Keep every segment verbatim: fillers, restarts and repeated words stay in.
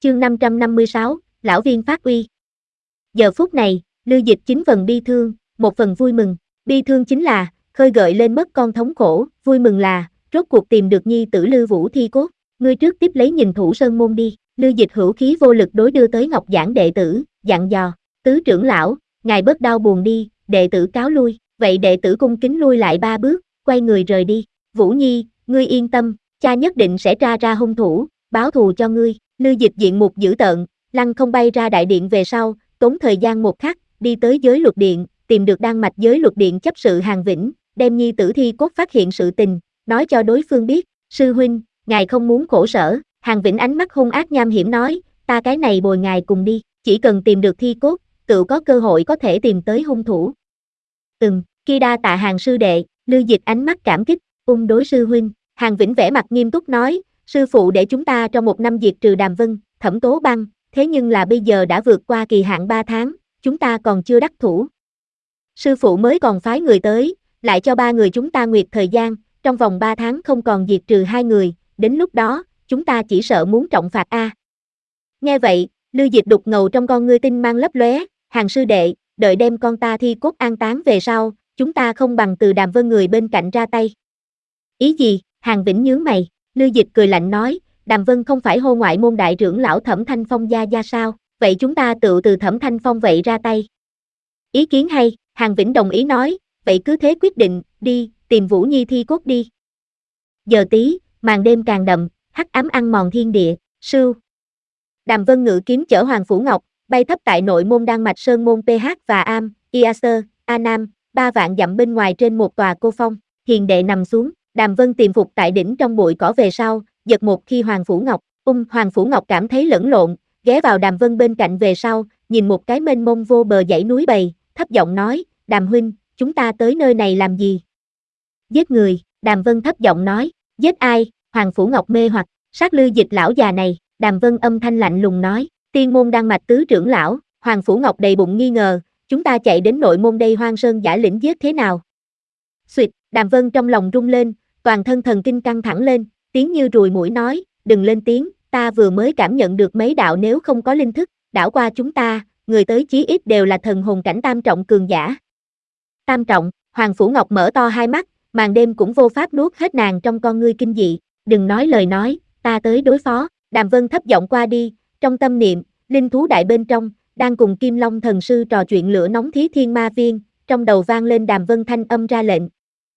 Chương năm trăm năm mươi sáu, lão viên phát uy. Giờ phút này, Lưu Dịch chín phần bi thương, một phần vui mừng. Bi thương chính là, khơi gợi lên mất con thống khổ, vui mừng là, rốt cuộc tìm được nhi tử Lưu Vũ thi cốt. Ngươi trước tiếp lấy nhìn Thủ Sơn môn đi. Lưu Dịch hữu khí vô lực đối đưa tới Ngọc Giảng đệ tử, dặn dò, tứ trưởng lão, ngài bớt đau buồn đi, đệ tử cáo lui. Vậy đệ tử cung kính lui lại ba bước, quay người rời đi. Vũ Nhi, ngươi yên tâm, cha nhất định sẽ tra ra hung thủ, báo thù cho ngươi. Lưu Dịch diện mục dữ tợn, lăng không bay ra đại điện về sau, tốn thời gian một khắc, đi tới giới luật điện, tìm được Đan Mạch giới luật điện chấp sự Hàn Vĩnh, đem nhi tử thi cốt phát hiện sự tình, nói cho đối phương biết, sư huynh, ngài không muốn khổ sở. Hàn Vĩnh ánh mắt hung ác nham hiểm nói, ta cái này bồi ngài cùng đi, chỉ cần tìm được thi cốt, tự có cơ hội có thể tìm tới hung thủ. Ừm, kia đa tạ Hàn sư đệ. Lưu Dịch ánh mắt cảm kích, ung đối sư huynh. Hàn Vĩnh vẻ mặt nghiêm túc nói, sư phụ để chúng ta trong một năm diệt trừ Đàm Vân, Thẩm Tố Băng, thế nhưng là bây giờ đã vượt qua kỳ hạn ba tháng, chúng ta còn chưa đắc thủ. Sư phụ mới còn phái người tới, lại cho ba người chúng ta nguyệt thời gian, trong vòng ba tháng không còn diệt trừ hai người, đến lúc đó, chúng ta chỉ sợ muốn trọng phạt a. Nghe vậy, Lưu Dịch đục ngầu trong con ngươi tinh mang lấp lóe, Hàn sư đệ, đợi đem con ta thi cốt an táng về sau, chúng ta không bằng từ Đàm Vân người bên cạnh ra tay. Ý gì? Hàn Vĩnh nhướng mày. Lưu Dịch cười lạnh nói, Đàm Vân không phải hô ngoại môn đại trưởng lão Thẩm Thanh Phong gia gia sao, vậy chúng ta tự từ Thẩm Thanh Phong vậy ra tay. Ý kiến hay. Hàn Vĩnh đồng ý nói, vậy cứ thế quyết định, đi, tìm Vũ Nhi thi cốt đi. Giờ tí, màn đêm càng đậm, hắc ám ăn mòn thiên địa, sưu. Đàm Vân ngự kiếm chở Hoàng Phủ Ngọc, bay thấp tại nội môn Đan Mạch Sơn môn pê hát và Am, Iaser, A Nam, ba vạn dặm bên ngoài trên một tòa cô phong, hiền đệ nằm xuống. Đàm Vân tiềm phục tại đỉnh trong bụi cỏ về sau, giật một khi Hoàng Phủ Ngọc, ung Hoàng Phủ Ngọc cảm thấy lẫn lộn, ghé vào Đàm Vân bên cạnh về sau, nhìn một cái mênh mông vô bờ dãy núi bầy, thấp giọng nói, Đàm huynh, chúng ta tới nơi này làm gì? Giết người. Đàm Vân thấp giọng nói, giết ai? Hoàng Phủ Ngọc mê hoặc, sát Lưu Dịch lão già này. Đàm Vân âm thanh lạnh lùng nói, tiên môn Đan Mạch tứ trưởng lão. Hoàng Phủ Ngọc đầy bụng nghi ngờ, chúng ta chạy đến nội môn đây Hoang Sơn giả lĩnh giết thế nào? Xuyệt. Đàm Vân trong lòng rung lên, toàn thân thần kinh căng thẳng lên, tiếng như ruồi muỗi nói, đừng lên tiếng, ta vừa mới cảm nhận được mấy đạo nếu không có linh thức, đảo qua chúng ta, người tới chí ít đều là thần hồn cảnh tam trọng cường giả. Tam trọng. Hoàng Phủ Ngọc mở to hai mắt, màn đêm cũng vô pháp nuốt hết nàng trong con ngươi kinh dị, đừng nói lời nói, ta tới đối phó. Đàm Vân thấp giọng qua đi, trong tâm niệm, linh thú đại bên trong, đang cùng Kim Long thần sư trò chuyện lửa nóng Thí Thiên Ma Viên, trong đầu vang lên Đàm Vân thanh âm ra lệnh.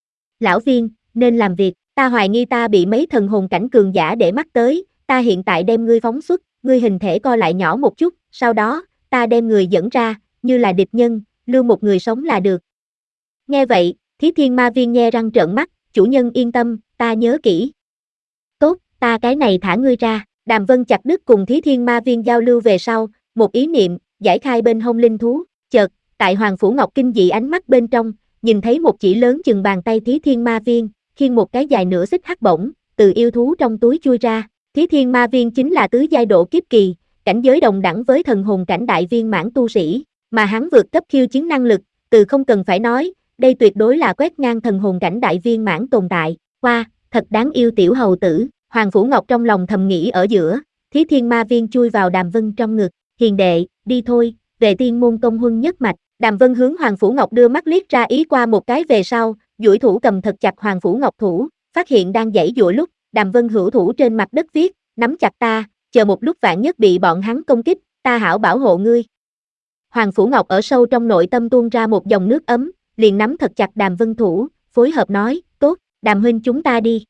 Lão Viên, nên làm việc, ta hoài nghi ta bị mấy thần hồn cảnh cường giả để mắt tới, ta hiện tại đem ngươi phóng xuất, ngươi hình thể co lại nhỏ một chút, sau đó, ta đem người dẫn ra, như là địch nhân, lưu một người sống là được. Nghe vậy, Thí Thiên Ma Viên nhe răng trợn mắt, chủ nhân yên tâm, ta nhớ kỹ. Tốt, ta cái này thả ngươi ra. Đàm Vân chặt đứt cùng Thí Thiên Ma Viên giao lưu về sau, một ý niệm, giải khai bên hông linh thú, chợt, tại Hoàng Phủ Ngọc kinh dị ánh mắt bên trong, nhìn thấy một chỉ lớn chừng bàn tay Thí Thiên Ma Viên, khiêng một cái dài nửa xích hắc bổng, từ yêu thú trong túi chui ra. Thí Thiên Ma Viên chính là tứ giai độ kiếp kỳ, cảnh giới đồng đẳng với thần hồn cảnh đại viên mãn tu sĩ, mà hắn vượt cấp khiêu chiến năng lực, từ không cần phải nói, đây tuyệt đối là quét ngang thần hồn cảnh đại viên mãn tồn tại. Qua, thật đáng yêu tiểu hầu tử. Hoàng Phủ Ngọc trong lòng thầm nghĩ ở giữa, Thí Thiên Ma Viên chui vào Đàm Vân trong ngực, hiền đệ, đi thôi, về tiên môn công huân nhất mạch. Đàm Vân hướng Hoàng Phủ Ngọc đưa mắt liếc ra ý qua một cái về sau, duỗi thủ cầm thật chặt Hoàng Phủ Ngọc thủ, phát hiện đang giãy giụa lúc, Đàm Vân hữu thủ trên mặt đất viết, nắm chặt ta, chờ một lúc vạn nhất bị bọn hắn công kích, ta hảo bảo hộ ngươi. Hoàng Phủ Ngọc ở sâu trong nội tâm tuôn ra một dòng nước ấm, liền nắm thật chặt Đàm Vân thủ, phối hợp nói, tốt, Đàm huynh chúng ta đi.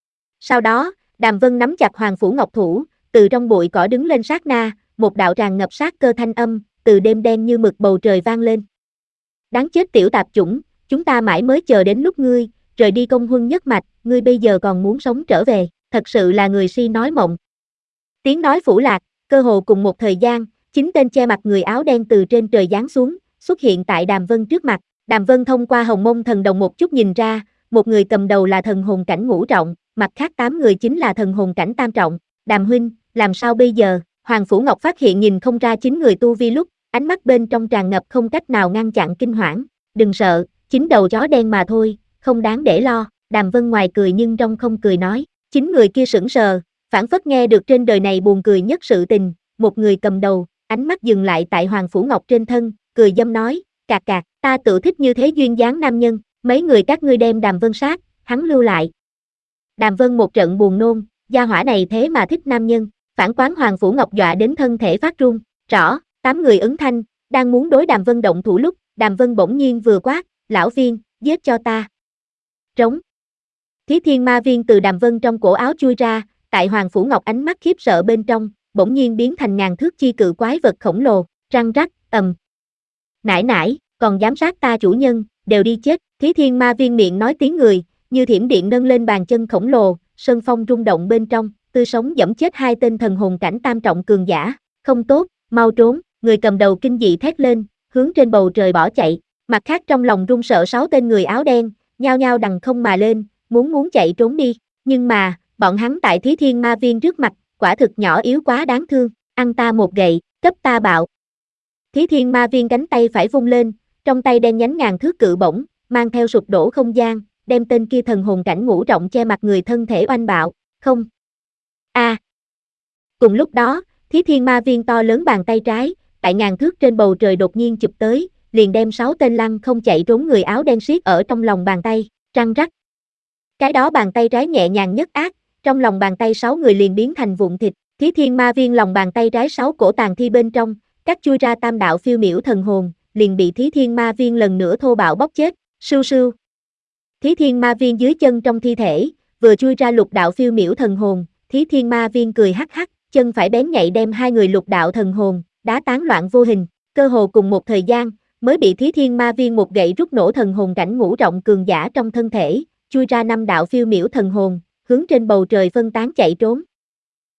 Sau đó, Đàm Vân nắm chặt Hoàng Phủ Ngọc thủ, từ trong bụi cỏ đứng lên sát na, một đạo tràn ngập sát cơ thanh âm, từ đêm đen như mực bầu trời vang lên. Đáng chết tiểu tạp chủng, chúng ta mãi mới chờ đến lúc ngươi, rời đi công huân nhất mạch, ngươi bây giờ còn muốn sống trở về, thật sự là người si nói mộng. Tiếng nói phủ lạc, cơ hồ cùng một thời gian, chính tên che mặt người áo đen từ trên trời giáng xuống, xuất hiện tại Đàm Vân trước mặt. Đàm Vân thông qua hồng mông thần đồng một chút nhìn ra, một người cầm đầu là thần hồn cảnh ngũ trọng, mặt khác tám người chính là thần hồn cảnh tam trọng. Đàm huynh, làm sao bây giờ? Hoàng Phủ Ngọc phát hiện nhìn không ra chín người tu vi lúc, ánh mắt bên trong tràn ngập không cách nào ngăn chặn kinh hoảng. Đừng sợ, chín đầu chó đen mà thôi, không đáng để lo. Đàm Vân ngoài cười nhưng trong không cười nói. Chín người kia sững sờ, phảng phất nghe được trên đời này buồn cười nhất sự tình, một người cầm đầu, ánh mắt dừng lại tại Hoàng Phủ Ngọc trên thân, cười dâm nói, cạc cạc, ta tự thích như thế duyên dáng nam nhân, mấy người các ngươi đem Đàm Vân sát, hắn lưu lại. Đàm Vân một trận buồn nôn, gia hỏa này thế mà thích nam nhân, phản quán Hoàng Phủ Ngọc dọa đến thân thể phát run, rõ, tám người ứng thanh, đang muốn đối Đàm Vân động thủ lúc, Đàm Vân bỗng nhiên vừa quát, lão viên, giết cho ta. Trống. Thí Thiên Ma Viên từ Đàm Vân trong cổ áo chui ra, tại Hoàng Phủ Ngọc ánh mắt khiếp sợ bên trong, bỗng nhiên biến thành ngàn thước chi cự quái vật khổng lồ, răng rắc, ầm. Nãi nãi, còn dám sát ta chủ nhân, đều đi chết, Thí Thiên Ma Viên miệng nói tiếng người, như thiểm điện nâng lên bàn chân khổng lồ, sân phong rung động bên trong, tươi sống dẫm chết hai tên thần hồn cảnh tam trọng cường giả, không tốt, mau trốn, người cầm đầu kinh dị thét lên, hướng trên bầu trời bỏ chạy, mặt khác trong lòng run sợ sáu tên người áo đen, nhao nhao đằng không mà lên, muốn muốn chạy trốn đi, nhưng mà, bọn hắn tại Thí Thiên Ma Viên trước mặt, quả thực nhỏ yếu quá đáng thương, ăn ta một gậy, cấp ta bạo. Thí Thiên Ma Viên cánh tay phải vung lên, trong tay đen nhánh ngàn thước cự bổng, mang theo sụp đổ không gian, đem tên kia thần hồn cảnh ngũ trọng che mặt người thân thể oanh bạo, không. A. À. Cùng lúc đó, Thí Thiên Ma Viên to lớn bàn tay trái, tại ngàn thước trên bầu trời đột nhiên chụp tới, liền đem sáu tên lăng không chạy trốn người áo đen siết ở trong lòng bàn tay, răng rắc. Cái đó bàn tay trái nhẹ nhàng nhất ác, trong lòng bàn tay sáu người liền biến thành vụn thịt, Thí Thiên Ma Viên lòng bàn tay trái sáu cổ tàn thi bên trong, cắt chui ra tam đạo phiêu miểu thần hồn, liền bị Thí Thiên Ma Viên lần nữa thô bạo bóc chết, sưu sưu. Thí Thiên Ma Viên dưới chân trong thi thể, vừa chui ra lục đạo phiêu miểu thần hồn, Thí Thiên Ma Viên cười hắc hắc, chân phải bén nhạy đem hai người lục đạo thần hồn, đá tán loạn vô hình, cơ hồ cùng một thời gian, mới bị Thí Thiên Ma Viên một gậy rút nổ thần hồn cảnh ngũ trọng cường giả trong thân thể, chui ra năm đạo phiêu miểu thần hồn, hướng trên bầu trời phân tán chạy trốn.